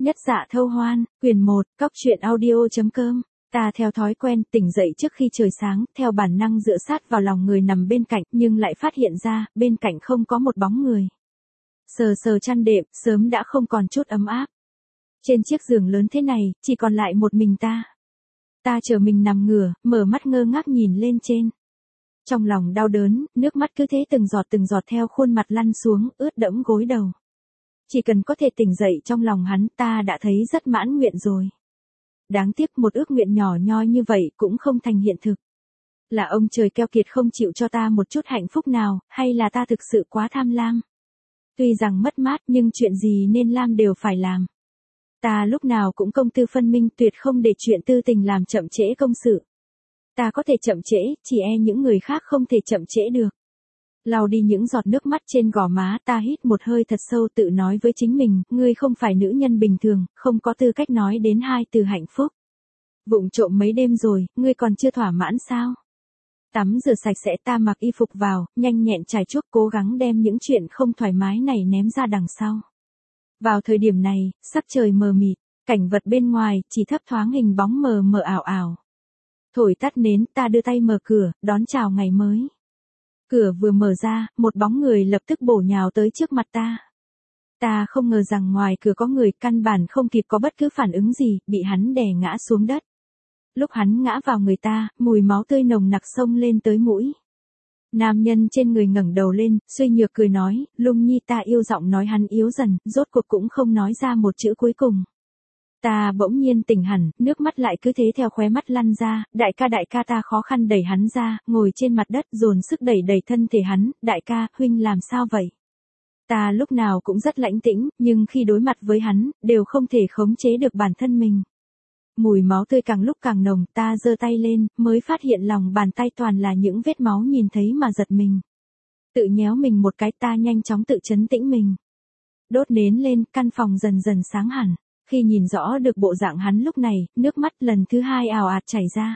Nhất Dạ Thâu Hoan, quyển 1, cóc truyện audio.com. Ta theo thói quen tỉnh dậy trước khi trời sáng, theo bản năng dựa sát vào lòng người nằm bên cạnh, nhưng lại phát hiện ra, bên cạnh không có một bóng người. Sờ sờ chăn đệm, sớm đã không còn chút ấm áp. Trên chiếc giường lớn thế này, chỉ còn lại một mình ta. Ta chờ mình nằm ngửa, mở mắt ngơ ngác nhìn lên trên. Trong lòng đau đớn, nước mắt cứ thế từng giọt theo khuôn mặt lăn xuống, ướt đẫm gối đầu. Chỉ cần có thể tỉnh dậy trong lòng hắn, ta đã thấy rất mãn nguyện rồi. Đáng tiếc một ước nguyện nhỏ nhoi như vậy cũng không thành hiện thực. Là ông trời keo kiệt không chịu cho ta một chút hạnh phúc nào, hay là ta thực sự quá tham lam? Tuy rằng mất mát nhưng chuyện gì nên làm đều phải làm. Ta lúc nào cũng công tư phân minh, tuyệt không để chuyện tư tình làm chậm trễ công sự. Ta có thể chậm trễ, chỉ e những người khác không thể chậm trễ được. Lau đi những giọt nước mắt trên gò má, ta hít một hơi thật sâu, tự nói với chính mình, ngươi không phải nữ nhân bình thường, không có tư cách nói đến hai từ hạnh phúc. Vụng trộm mấy đêm rồi, ngươi còn chưa thỏa mãn sao? Tắm rửa sạch sẽ, ta mặc y phục vào, nhanh nhẹn chải chuốt, cố gắng đem những chuyện không thoải mái này ném ra đằng sau. Vào thời điểm này, sắc trời mờ mịt, cảnh vật bên ngoài chỉ thấp thoáng hình bóng mờ mờ ảo ảo. Thổi tắt nến, ta đưa tay mở cửa, đón chào ngày mới. Cửa vừa mở ra, một bóng người lập tức bổ nhào tới trước mặt ta. Ta không ngờ rằng ngoài cửa có người, căn bản không kịp có bất cứ phản ứng gì, bị hắn đè ngã xuống đất. Lúc hắn ngã vào người ta, mùi máu tươi nồng nặc xông lên tới mũi. Nam nhân trên người ngẩng đầu lên, suy nhược cười nói, Lung Nhi, ta yêu. Giọng nói hắn yếu dần, rốt cuộc cũng không nói ra một chữ cuối cùng. Ta bỗng nhiên tỉnh hẳn, nước mắt lại cứ thế theo khóe mắt lăn ra, đại ca, ta khó khăn đẩy hắn ra, ngồi trên mặt đất dồn sức đẩy thân thể hắn, đại ca, huynh làm sao vậy? Ta lúc nào cũng rất lãnh tĩnh, nhưng khi đối mặt với hắn, đều không thể khống chế được bản thân mình. Mùi máu tươi càng lúc càng nồng, ta giơ tay lên, mới phát hiện lòng bàn tay toàn là những vết máu, nhìn thấy mà giật mình. Tự nhéo mình một cái, ta nhanh chóng tự trấn tĩnh mình. Đốt nến lên, căn phòng dần dần sáng hẳn. Khi nhìn rõ được bộ dạng hắn lúc này, nước mắt lần thứ hai ào ạt chảy ra.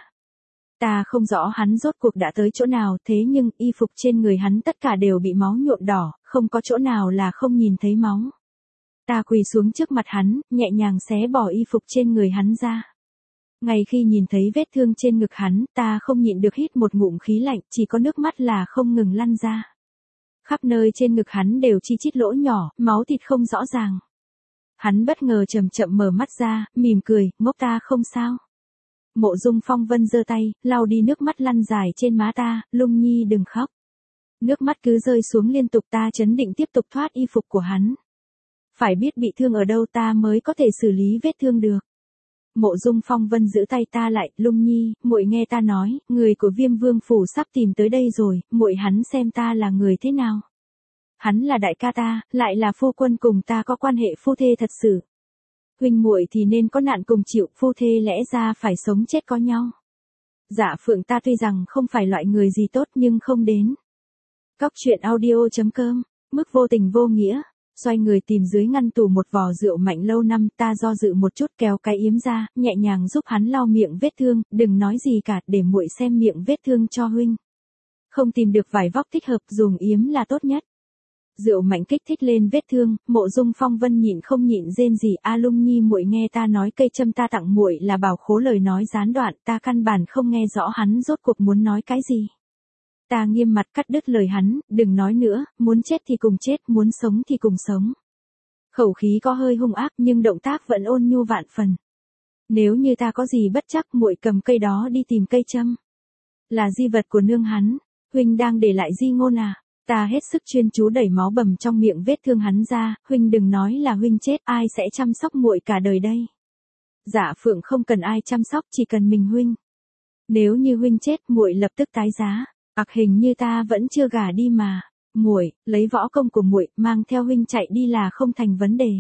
Ta không rõ hắn rốt cuộc đã tới chỗ nào, thế nhưng y phục trên người hắn tất cả đều bị máu nhuộm đỏ, không có chỗ nào là không nhìn thấy máu. Ta quỳ xuống trước mặt hắn, nhẹ nhàng xé bỏ y phục trên người hắn ra. Ngay khi nhìn thấy vết thương trên ngực hắn, ta không nhịn được hít một ngụm khí lạnh, chỉ có nước mắt là không ngừng lăn ra. Khắp nơi trên ngực hắn đều chi chít lỗ nhỏ, máu thịt không rõ ràng. Hắn bất ngờ chậm chậm mở mắt ra, mỉm cười, ngốc, ta không sao. Mộ Dung Phong Vân giơ tay, lau đi nước mắt lăn dài trên má ta, Lung Nhi đừng khóc. Nước mắt cứ rơi xuống liên tục, ta trấn định tiếp tục thoát y phục của hắn. Phải biết bị thương ở đâu ta mới có thể xử lý vết thương được. Mộ Dung Phong Vân giữ tay ta lại, Lung Nhi, muội nghe ta nói, người của Viêm Vương phủ sắp tìm tới đây rồi, muội hắn xem ta là người thế nào. Hắn là đại ca ta, lại là phu quân, cùng ta có quan hệ phu thê thật sự. Huynh muội thì nên có nạn cùng chịu, phu thê lẽ ra phải sống chết có nhau. Dạ Phượng, ta tuy rằng không phải loại người gì tốt nhưng không đến. Cóc truyện audio.com, mức vô tình vô nghĩa. Xoay người tìm dưới ngăn tủ một vò rượu mạnh lâu năm, ta do dự một chút kéo cái yếm ra, nhẹ nhàng giúp hắn lau miệng vết thương, đừng nói gì cả, để muội xem miệng vết thương cho huynh. Không tìm được vải vóc thích hợp, dùng yếm là tốt nhất. Rượu mạnh kích thích lên vết thương, Mộ Dung Phong Vân nhịn không nhịn rên gì, a Lung Nhi, muội nghe ta nói, cây châm ta tặng muội là bảo khố. Lời nói gián đoạn, ta căn bản không nghe rõ hắn rốt cuộc muốn nói cái gì. Ta nghiêm mặt cắt đứt lời hắn, đừng nói nữa, muốn chết thì cùng chết, muốn sống thì cùng sống. Khẩu khí có hơi hung ác nhưng động tác vẫn ôn nhu vạn phần. Nếu như ta có gì bất chắc, muội cầm cây đó đi tìm cây châm. Là di vật của nương hắn, huynh đang để lại di ngôn à? Ta hết sức chuyên chú đẩy máu bầm trong miệng vết thương hắn ra, huynh đừng nói là huynh chết, ai sẽ chăm sóc muội cả đời đây? Dạ Phượng, không cần ai chăm sóc, chỉ cần mình huynh. Nếu như huynh chết, muội lập tức tái giá. Hình như ta vẫn chưa gả đi mà. Muội, lấy võ công của muội, mang theo huynh chạy đi là không thành vấn đề.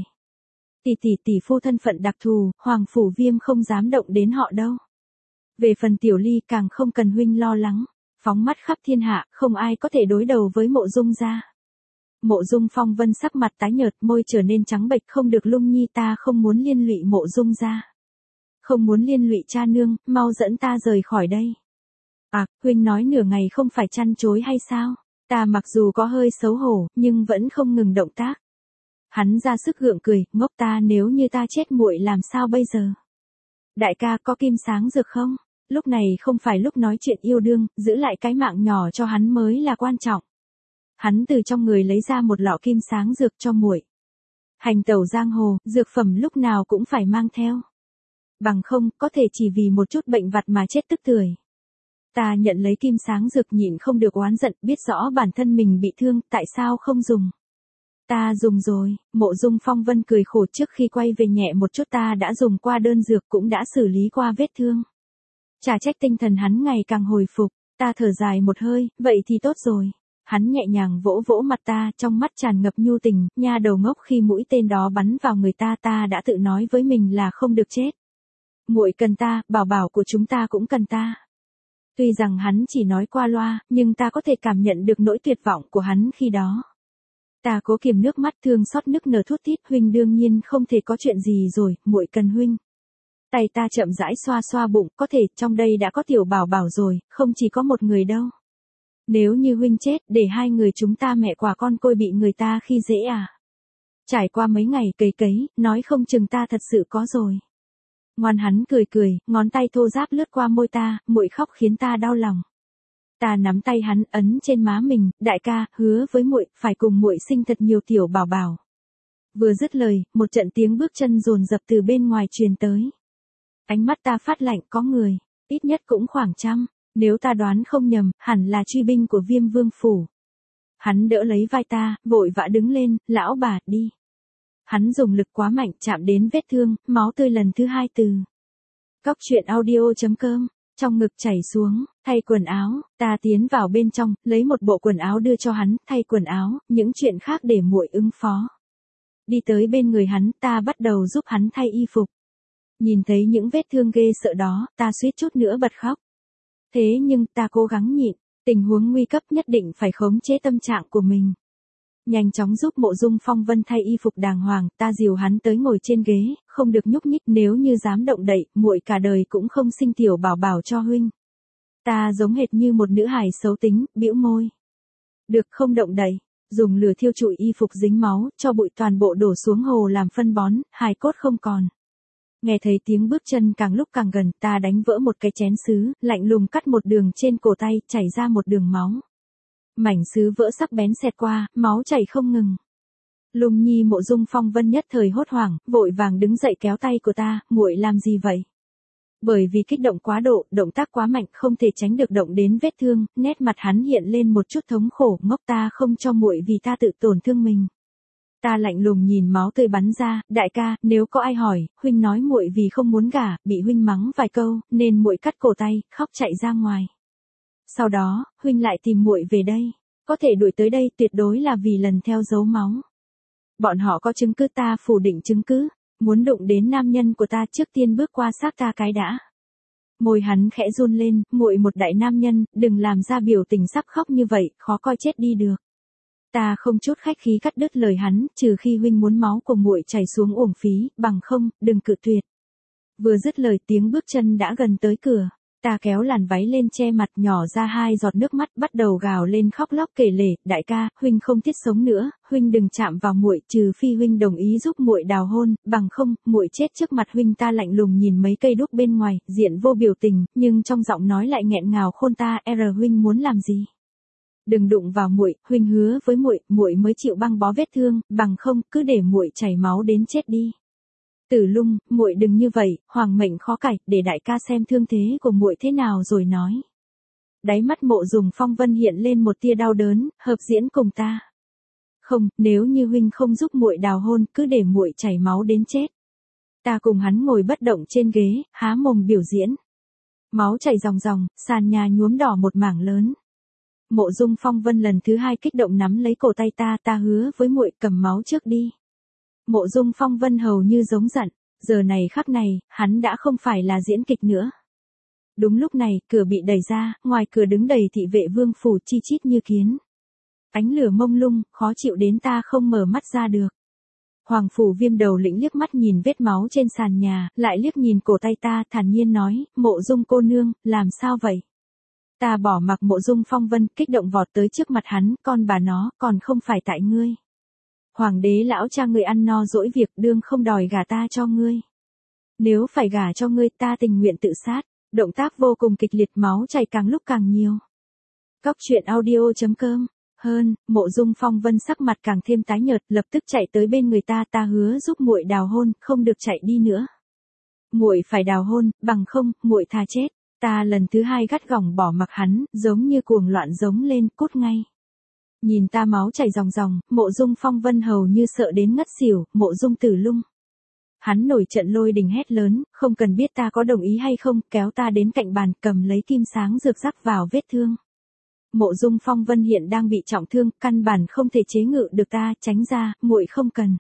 Tỷ phu thân phận đặc thù, Hoàng phủ Viêm không dám động đến họ đâu. Về phần Tiểu Ly càng không cần huynh lo lắng. Phóng mắt khắp thiên hạ, không ai có thể đối đầu với Mộ Dung gia. Mộ Dung Phong Vân sắc mặt tái nhợt, môi trở nên trắng bệch, không được Lung Nhi, ta không muốn liên lụy Mộ Dung gia. Không muốn liên lụy cha nương, mau dẫn ta rời khỏi đây. Huynh nói nửa ngày không phải chăn chối hay sao? Ta mặc dù có hơi xấu hổ, nhưng vẫn không ngừng động tác. Hắn ra sức gượng cười, ngốc ta, nếu như ta chết muội làm sao bây giờ? Đại ca có kim sáng dược không? Lúc này không phải lúc nói chuyện yêu đương, giữ lại cái mạng nhỏ cho hắn mới là quan trọng. Hắn từ trong người lấy ra một lọ kim sáng dược cho muội. Hành tẩu giang hồ, dược phẩm lúc nào cũng phải mang theo. Bằng không, có thể chỉ vì một chút bệnh vặt mà chết tức tưởi. Ta nhận lấy kim sáng dược, nhịn không được oán giận, biết rõ bản thân mình bị thương, tại sao không dùng? Ta dùng rồi. Mộ Dung Phong Vân cười khổ, trước khi quay về nhẹ một chút ta đã dùng qua đơn dược, cũng đã xử lý qua vết thương. Chả trách tinh thần hắn ngày càng hồi phục. Ta thở dài một hơi, vậy thì tốt rồi. Hắn nhẹ nhàng vỗ vỗ mặt ta, trong mắt tràn ngập nhu tình, nha đầu ngốc, khi mũi tên đó bắn vào người ta, ta đã tự nói với mình là không được chết. Muội cần ta, bảo bảo của chúng ta cũng cần ta. Tuy rằng hắn chỉ nói qua loa, nhưng ta có thể cảm nhận được nỗi tuyệt vọng của hắn khi đó. Ta cố kiềm nước mắt thương xót nức nở thút thít, huynh đương nhiên không thể có chuyện gì rồi, muội cần huynh. Tay ta chậm rãi xoa xoa bụng, có thể trong đây đã có tiểu bảo bảo rồi, không chỉ có một người đâu. Nếu như huynh chết, để hai người chúng ta mẹ quả con côi bị người ta khi dễ à? Trải qua mấy ngày cấy cấy, nói không chừng ta thật sự có rồi. Ngoan, hắn cười cười, ngón tay thô ráp lướt qua môi ta, muội khóc khiến ta đau lòng. Ta nắm tay hắn ấn trên má mình, đại ca, hứa với muội, phải cùng muội sinh thật nhiều tiểu bảo bảo. Vừa dứt lời, một trận tiếng bước chân dồn dập từ bên ngoài truyền tới. Ánh mắt ta phát lạnh, có người, ít nhất cũng khoảng 100, nếu ta đoán không nhầm, hẳn là truy binh của Viêm Vương phủ. Hắn đỡ lấy vai ta, vội vã đứng lên, lão bà, đi. Hắn dùng lực quá mạnh, chạm đến vết thương, máu tươi lần thứ 2 từ. Cóc truyện audio.com, trong ngực chảy xuống, thay quần áo, ta tiến vào bên trong, lấy một bộ quần áo đưa cho hắn, thay quần áo, những chuyện khác để muội ứng phó. Đi tới bên người hắn, ta bắt đầu giúp hắn thay y phục. Nhìn thấy những vết thương ghê sợ đó, ta suýt chút nữa bật khóc. Thế nhưng ta cố gắng nhịn, tình huống nguy cấp nhất định phải khống chế tâm trạng của mình. Nhanh chóng giúp Mộ Dung Phong Vân thay y phục đàng hoàng, ta dìu hắn tới ngồi trên ghế, không được nhúc nhích, nếu như dám động đậy, muội cả đời cũng không sinh tiểu bảo bảo cho huynh. Ta giống hệt như một nữ hài xấu tính, bĩu môi. Được, không động đậy, dùng lửa thiêu trụi y phục dính máu, cho bụi toàn bộ đổ xuống hồ làm phân bón, hài cốt không còn. Nghe thấy tiếng bước chân càng lúc càng gần, ta đánh vỡ một cái chén sứ, lạnh lùng cắt một đường trên cổ tay, chảy ra một đường máu. Mảnh sứ vỡ sắc bén xẹt qua, máu chảy không ngừng. Lung Nhi Mộ Dung Phong Vân nhất thời hốt hoảng, vội vàng đứng dậy kéo tay của ta, muội làm gì vậy? Bởi vì kích động quá độ, động tác quá mạnh, không thể tránh được động đến vết thương, nét mặt hắn hiện lên một chút thống khổ, ngốc, ta không cho muội vì ta tự tổn thương mình. Ta lạnh lùng nhìn máu tươi bắn ra, đại ca, nếu có ai hỏi, huynh nói muội vì không muốn gả, bị huynh mắng vài câu, nên muội cắt cổ tay, khóc chạy ra ngoài. Sau đó, huynh lại tìm muội về đây, có thể đuổi tới đây tuyệt đối là vì lần theo dấu máu. Bọn họ có chứng cứ, ta phủ định chứng cứ, muốn đụng đến nam nhân của ta trước tiên bước qua xác ta cái đã. Môi hắn khẽ run lên, muội một đại nam nhân, đừng làm ra biểu tình sắp khóc như vậy, khó coi chết đi được. Ta không chút khách khí cắt đứt lời hắn, trừ khi huynh muốn máu của muội chảy xuống uổng phí, bằng không, đừng cự tuyệt. Vừa dứt lời, tiếng bước chân đã gần tới cửa. Ta kéo làn váy lên che mặt, nhỏ ra 2 giọt nước mắt, bắt đầu gào lên khóc lóc kể lể, đại ca, huynh không thiết sống nữa, huynh đừng chạm vào muội, trừ phi huynh đồng ý giúp muội đào hôn, bằng không, muội chết trước mặt huynh. Ta lạnh lùng nhìn mấy cây đuốc bên ngoài, diện vô biểu tình, nhưng trong giọng nói lại nghẹn ngào khôn ta, huynh muốn làm gì? Đừng đụng vào muội, huynh hứa với muội, muội mới chịu băng bó vết thương, bằng không, cứ để muội chảy máu đến chết đi. Tử Lung, muội đừng như vậy, hoàng mệnh khó cải, để đại ca xem thương thế của muội thế nào rồi nói. Đáy mắt Mộ Dung Phong Vân hiện lên một tia đau đớn, hợp diễn cùng ta. Không, nếu như huynh không giúp muội đào hôn, cứ để muội chảy máu đến chết. Ta cùng hắn ngồi bất động trên ghế, há mồm biểu diễn. Máu chảy ròng ròng, sàn nhà nhuốm đỏ một mảng lớn. Mộ Dung Phong Vân lần thứ 2 kích động nắm lấy cổ tay ta, ta hứa với muội, cầm máu trước đi. Mộ Dung Phong Vân hầu như giống giận, giờ này khắc này, hắn đã không phải là diễn kịch nữa. Đúng lúc này, cửa bị đẩy ra, ngoài cửa đứng đầy thị vệ vương phủ chi chít như kiến. Ánh lửa mông lung, khó chịu đến ta không mở mắt ra được. Hoàng phủ Viêm đầu lĩnh liếc mắt nhìn vết máu trên sàn nhà, lại liếc nhìn cổ tay ta, thản nhiên nói, Mộ Dung cô nương, làm sao vậy? Ta bỏ mặc Mộ Dung Phong Vân, kích động vọt tới trước mặt hắn, con bà nó, còn không phải tại ngươi. Hoàng đế lão cha ngươi ăn no dỗi việc đương không đòi gả ta cho ngươi. Nếu phải gả cho ngươi ta tình nguyện tự sát, động tác vô cùng kịch liệt máu chảy càng lúc càng nhiều. Cóc truyện audio.com Hơn, Mộ Dung Phong Vân sắc mặt càng thêm tái nhợt, lập tức chạy tới bên người ta, ta hứa giúp muội đào hôn, không được chạy đi nữa. Muội phải đào hôn, bằng không, muội thà chết. Ta lần thứ hai gắt gỏng bỏ mặc hắn, giống như cuồng loạn giống lên, cút ngay. Nhìn ta máu chảy ròng ròng, Mộ Dung Phong Vân hầu như sợ đến ngất xỉu, Mộ Dung Tử Lung. Hắn nổi trận lôi đình hét lớn, không cần biết ta có đồng ý hay không, kéo ta đến cạnh bàn, cầm lấy kim sáng rực rắc vào vết thương. Mộ Dung Phong Vân hiện đang bị trọng thương, căn bản không thể chế ngự được ta, tránh ra, muội không cần.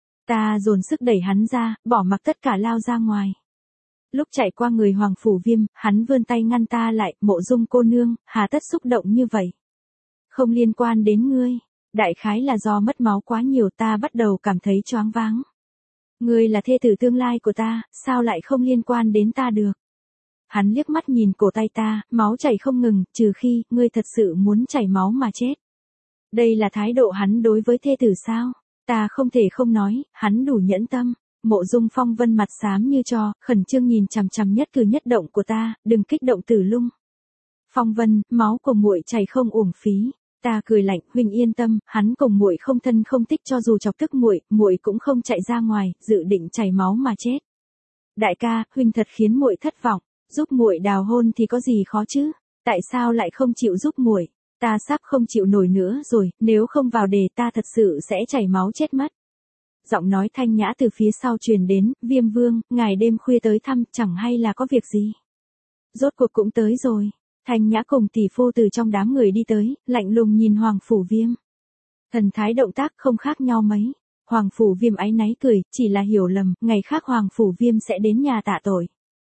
Ta dồn sức đẩy hắn ra, bỏ mặc tất cả lao ra ngoài. Lúc chạy qua người Hoàng Phủ Viêm, hắn vươn tay ngăn ta lại, Mộ Dung cô nương, hà tất xúc động như vậy. Không liên quan đến ngươi, đại khái là do mất máu quá nhiều ta bắt đầu cảm thấy choáng váng. Ngươi là thê tử tương lai của ta, sao lại không liên quan đến ta được? Hắn liếc mắt nhìn cổ tay ta, máu chảy không ngừng, trừ khi, ngươi thật sự muốn chảy máu mà chết. Đây là thái độ hắn đối với thê tử sao? Ta không thể không nói, hắn đủ nhẫn tâm. Mộ Dung Phong Vân mặt xám như tro, khẩn trương nhìn chằm chằm nhất cử nhất động của ta, đừng kích động Tử Lung. Phong Vân, máu của muội chảy không uổng phí. Ta cười lạnh, huynh yên tâm, hắn cùng muội không thân không thích, cho dù chọc tức muội, muội cũng không chạy ra ngoài, dự định chảy máu mà chết. Đại ca, huynh thật khiến muội thất vọng, giúp muội đào hôn thì có gì khó chứ? Tại sao lại không chịu giúp muội? Ta sắp không chịu nổi nữa rồi, nếu không vào đề ta thật sự sẽ chảy máu chết mất. Giọng nói thanh nhã từ phía sau truyền đến, Viêm Vương, ngài đêm khuya tới thăm, chẳng hay là có việc gì? Rốt cuộc cũng tới rồi. Thanh nhã cùng tỷ phu từ trong đám người đi tới, lạnh lùng nhìn Hoàng Phủ Viêm. Thần thái động tác không khác nhau mấy. Hoàng Phủ Viêm áy náy cười, chỉ là hiểu lầm, ngày khác Hoàng Phủ Viêm sẽ đến nhà tạ tội.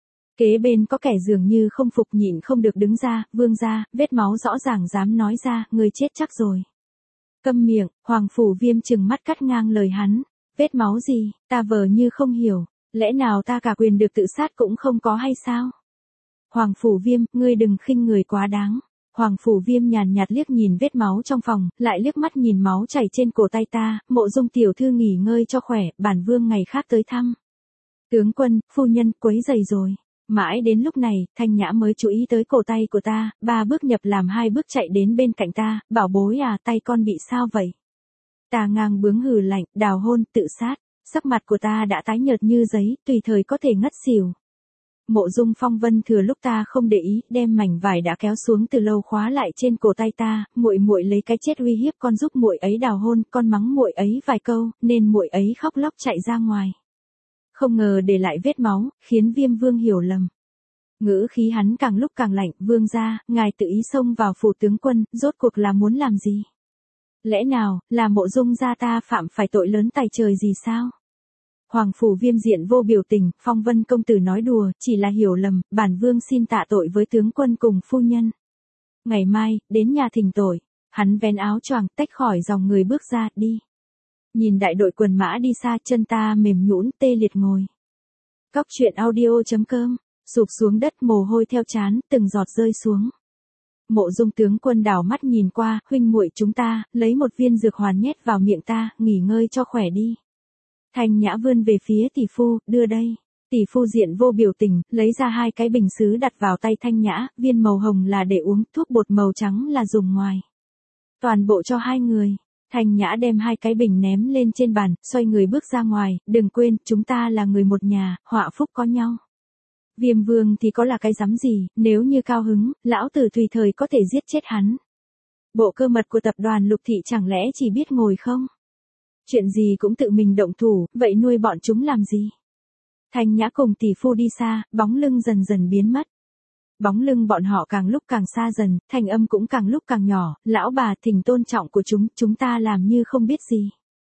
Kế bên có kẻ dường như không phục nhịn không được đứng ra, Vương gia, vết máu rõ ràng dám nói ra, người chết chắc rồi. Câm miệng, Hoàng Phủ Viêm trừng mắt cắt ngang lời hắn. Vết máu gì, ta vờ như không hiểu, lẽ nào ta cả quyền được tự sát cũng không có hay sao? Hoàng Phủ Viêm, ngươi đừng khinh người quá đáng. Hoàng Phủ Viêm nhàn nhạt liếc nhìn vết máu trong phòng, lại liếc mắt nhìn máu chảy trên cổ tay ta, Mộ Dung tiểu thư nghỉ ngơi cho khỏe, bản vương ngày khác tới thăm. Tướng quân, phu nhân, quấy rầy rồi. Mãi đến lúc này, Thanh Nhã mới chú ý tới cổ tay của ta, 3 bước nhập làm 2 bước chạy đến bên cạnh ta, bảo bối à, tay con bị sao vậy? Ta ngang bướng hừ lạnh, đào hôn, tự sát, sắc mặt của ta đã tái nhợt như giấy, tùy thời có thể ngất xỉu. Mộ Dung Phong Vân thừa lúc ta không để ý, đem mảnh vải đã kéo xuống từ lâu khóa lại trên cổ tay ta, muội muội lấy cái chết uy hiếp con giúp muội ấy đào hôn, con mắng muội ấy vài câu, nên muội ấy khóc lóc chạy ra ngoài. Không ngờ để lại vết máu, khiến Viêm Vương hiểu lầm. Ngữ khí hắn càng lúc càng lạnh, Vương gia, ngài tự ý xông vào phủ tướng quân, rốt cuộc là muốn làm gì? Lẽ nào, là Mộ Dung gia ta phạm phải tội lớn tài trời gì sao? Hoàng Phủ Viêm diện vô biểu tình, Phong Vân công tử nói đùa, chỉ là hiểu lầm, bản vương xin tạ tội với tướng quân cùng phu nhân. Ngày mai, đến nhà thỉnh tội, hắn vén áo choàng, tách khỏi dòng người bước ra, đi. Nhìn đại đội quần mã đi xa, chân ta mềm nhũn tê liệt ngồi. Cóc truyện audio.com, sụp xuống đất mồ hôi theo trán, từng giọt rơi xuống. Mộ Dung tướng quân đảo mắt nhìn qua, huynh muội chúng ta, lấy một viên dược hoàn nhét vào miệng ta, nghỉ ngơi cho khỏe đi. Thanh Nhã vươn về phía tỷ phu, đưa đây. Tỷ phu diện vô biểu tình, lấy ra 2 cái bình sứ đặt vào tay Thanh Nhã, viên màu hồng là để uống, thuốc bột màu trắng là dùng ngoài. Toàn bộ cho 2 người. Thanh Nhã đem 2 cái bình ném lên trên bàn, xoay người bước ra ngoài, đừng quên, chúng ta là người một nhà, họa phúc có nhau. Viêm Vương thì có là cái dám gì, nếu như cao hứng, lão tử tùy thời có thể giết chết hắn. Bộ cơ mật của tập đoàn Lục Thị chẳng lẽ chỉ biết ngồi không? Chuyện gì cũng tự mình động thủ, vậy nuôi bọn chúng làm gì? Thanh Nhã cùng tỷ phu đi xa, bóng lưng dần dần biến mất. Bóng lưng bọn họ càng lúc càng xa dần, thanh âm cũng càng lúc càng nhỏ, lão bà thỉnh tôn trọng của chúng ta làm như không biết gì.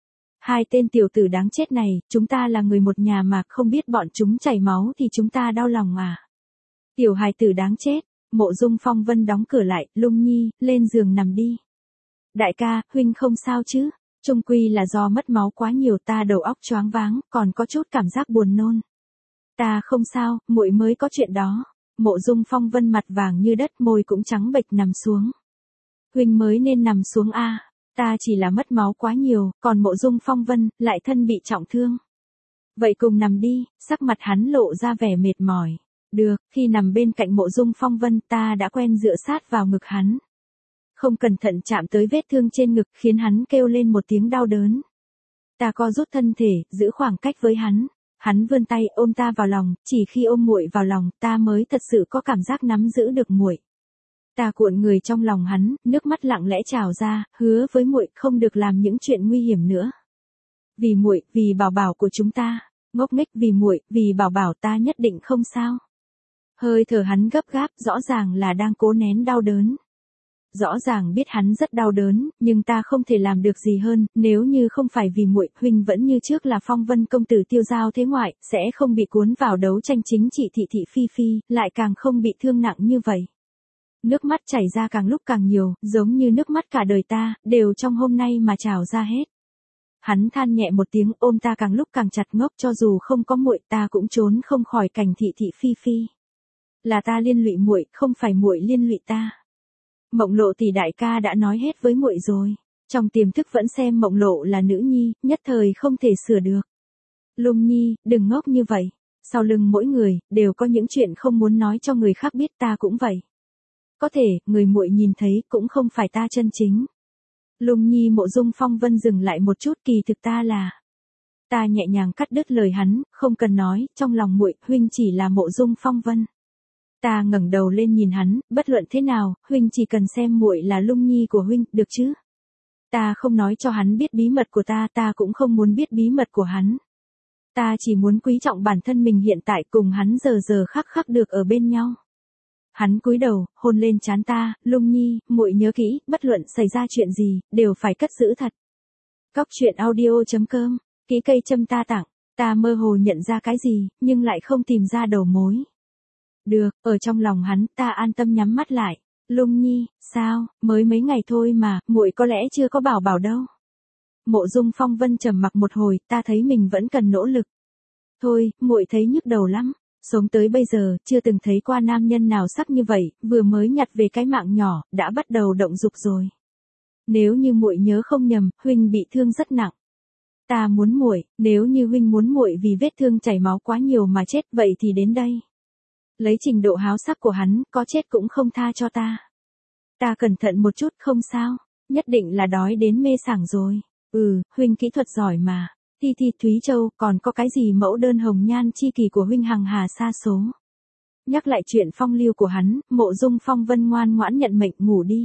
2 tên tiểu tử đáng chết này, chúng ta là người một nhà mà không biết bọn chúng chảy máu thì chúng ta đau lòng à. Tiểu hài tử đáng chết, Mộ Dung Phong Vân đóng cửa lại, Lung Nhi, lên giường nằm đi. Đại ca, huynh không sao chứ? Chung quy là do mất máu quá nhiều, ta đầu óc choáng váng, còn có chút cảm giác buồn nôn. Ta không sao, muội mới có chuyện đó. Mộ Dung Phong Vân mặt vàng như đất, môi cũng trắng bệch nằm xuống. Huynh mới nên nằm xuống a. Ta chỉ là mất máu quá nhiều, còn Mộ Dung Phong Vân, lại thân bị trọng thương. Vậy cùng nằm đi, sắc mặt hắn lộ ra vẻ mệt mỏi. Được, khi nằm bên cạnh Mộ Dung Phong Vân ta đã quen dựa sát vào ngực hắn. Không cẩn thận chạm tới vết thương trên ngực khiến hắn kêu lên một tiếng đau đớn. Ta co rút thân thể, giữ khoảng cách với hắn. Hắn vươn tay ôm ta vào lòng, chỉ khi ôm muội vào lòng ta mới thật sự có cảm giác nắm giữ được muội. Ta cuộn người trong lòng hắn, nước mắt lặng lẽ trào ra, hứa với muội không được làm những chuyện nguy hiểm nữa. Vì muội, vì bảo bảo của chúng ta, ngốc nghếch vì muội, vì bảo bảo ta nhất định không sao. Hơi thở hắn gấp gáp, rõ ràng là đang cố nén đau đớn. Rõ ràng biết hắn rất đau đớn, nhưng ta không thể làm được gì hơn, nếu như không phải vì muội, huynh vẫn như trước là Phong Vân công tử tiêu giao thế ngoại, sẽ không bị cuốn vào đấu tranh chính trị thị thị phi phi, lại càng không bị thương nặng như vậy. Nước mắt chảy ra càng lúc càng nhiều, giống như nước mắt cả đời ta, đều trong hôm nay mà trào ra hết. Hắn than nhẹ một tiếng ôm ta càng lúc càng chặt ngốc, cho dù không có muội ta cũng trốn không khỏi cảnh thị thị phi phi. Là ta liên lụy muội, không phải muội liên lụy ta. Mộng Lộ tỷ đại ca đã nói hết với muội rồi. Trong tiềm thức vẫn xem Mộng Lộ là nữ nhi, nhất thời không thể sửa được. Lung Nhi, đừng ngốc như vậy. Sau lưng mỗi người, đều có những chuyện không muốn nói cho người khác biết, ta cũng vậy. Có thể, người muội nhìn thấy cũng không phải ta chân chính. Lung Nhi Mộ Dung Phong Vân dừng lại một chút, kỳ thực ta là. Ta nhẹ nhàng cắt đứt lời hắn, không cần nói, trong lòng muội, huynh chỉ là Mộ Dung Phong Vân. Ta ngẩng đầu lên nhìn hắn, bất luận thế nào, huynh chỉ cần xem muội là Lung Nhi của huynh, được chứ? Ta không nói cho hắn biết bí mật của ta, ta cũng không muốn biết bí mật của hắn. Ta chỉ muốn quý trọng bản thân mình hiện tại cùng hắn giờ giờ khắc khắc được ở bên nhau. Hắn cúi đầu, hôn lên trán ta, Lung Nhi, muội nhớ kỹ, bất luận xảy ra chuyện gì, đều phải cất giữ thật. Cóc truyện audio.com, ký cây châm ta tặng, ta mơ hồ nhận ra cái gì, nhưng lại không tìm ra đầu mối. Được, ở trong lòng hắn, ta an tâm nhắm mắt lại. Lung Nhi, sao, mới mấy ngày thôi mà, muội có lẽ chưa có bảo bảo đâu. Mộ Dung Phong Vân trầm mặc một hồi, ta thấy mình vẫn cần nỗ lực. Thôi, muội thấy nhức đầu lắm. Sống tới bây giờ, chưa từng thấy qua nam nhân nào sắc như vậy, vừa mới nhặt về cái mạng nhỏ, đã bắt đầu động dục rồi. Nếu như muội nhớ không nhầm, huynh bị thương rất nặng. Ta muốn muội, nếu như huynh muốn muội vì vết thương chảy máu quá nhiều mà chết, vậy thì đến đây. Lấy trình độ háo sắc của hắn, có chết cũng không tha cho ta. Ta cẩn thận một chút, không sao, nhất định là đói đến mê sảng rồi. Huynh kỹ thuật giỏi mà. Thi Thi Thúy Châu, còn có cái gì mẫu đơn hồng nhan chi kỳ của huynh hằng hà sa số. Nhắc lại chuyện phong lưu của hắn, Mộ Dung Phong Vân ngoan ngoãn nhận mệnh ngủ đi.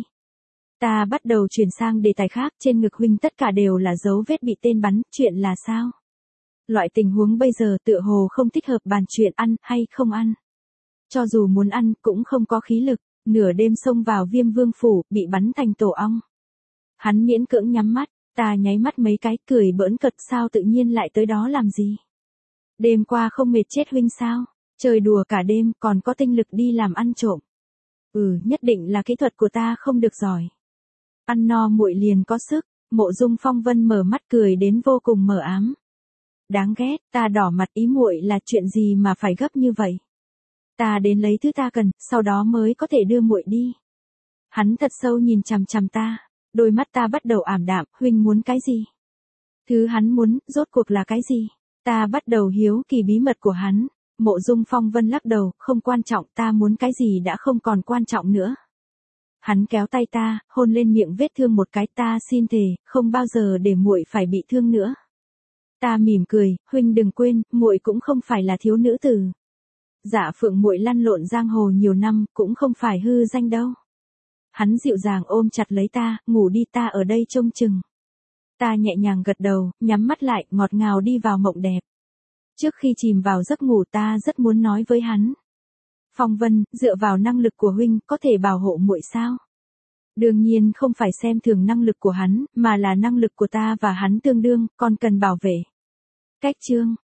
Ta bắt đầu chuyển sang đề tài khác, trên ngực huynh tất cả đều là dấu vết bị tên bắn, chuyện là sao? Loại tình huống bây giờ tựa hồ không thích hợp bàn chuyện ăn hay không ăn. Cho dù muốn ăn, cũng không có khí lực, nửa đêm xông vào Viêm Vương phủ, bị bắn thành tổ ong. Hắn miễn cưỡng nhắm mắt. Ta nháy mắt mấy cái, cười bỡn cợt, sao tự nhiên lại tới đó làm gì? Đêm qua không mệt chết huynh sao? Trời đùa cả đêm, còn có tinh lực đi làm ăn trộm. Nhất định là kỹ thuật của ta không được giỏi. Ăn no muội liền có sức. Mộ Dung Phong Vân mở mắt cười đến vô cùng mờ ám. Đáng ghét, ta đỏ mặt, ý muội là chuyện gì mà phải gấp như vậy? Ta đến lấy thứ ta cần, sau đó mới có thể đưa muội đi. Hắn thật sâu nhìn chằm chằm ta. Đôi mắt ta bắt đầu ảm đạm, huynh muốn cái gì? Thứ hắn muốn, rốt cuộc là cái gì? Ta bắt đầu hiếu kỳ bí mật của hắn. Mộ Dung Phong Vân lắc đầu, không quan trọng, ta muốn cái gì đã không còn quan trọng nữa. Hắn kéo tay ta, hôn lên miệng vết thương một cái, ta xin thề, không bao giờ để muội phải bị thương nữa. Ta mỉm cười, huynh đừng quên, muội cũng không phải là thiếu nữ tử. Dạ Phượng muội lăn lộn giang hồ nhiều năm, cũng không phải hư danh đâu. Hắn dịu dàng ôm chặt lấy ta, ngủ đi, ta ở đây trông chừng. Ta nhẹ nhàng gật đầu, nhắm mắt lại, ngọt ngào đi vào mộng đẹp. Trước khi chìm vào giấc ngủ ta rất muốn nói với hắn. Phong Vân, dựa vào năng lực của huynh, có thể bảo hộ muội sao? Đương nhiên không phải xem thường năng lực của hắn, mà là năng lực của ta và hắn tương đương, còn cần bảo vệ. Cách chương.